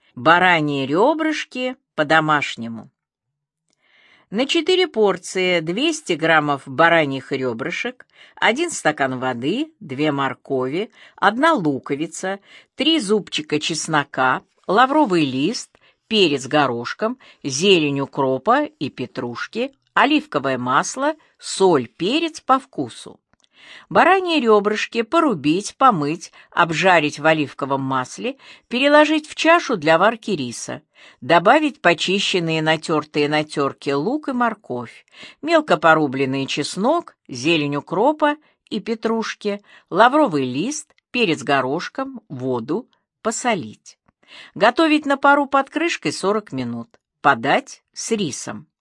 Бараньи ребрышки по-домашнему. На 4 порции 200 граммов бараньих ребрышек, 1 стакан воды, 2 моркови, 1 луковица, 3 зубчика чеснока, лавровый лист, перец горошком, зелень укропа и петрушки, оливковое масло, соль, перец по вкусу. Бараньи ребрышки порубить, помыть, обжарить в оливковом масле, переложить в чашу для варки риса, добавить почищенные натертые на терке лук и морковь, мелко порубленный чеснок, зелень укропа и петрушки, лавровый лист, перец горошком, воду, посолить. Готовить на пару под крышкой 40 минут. Подать с рисом.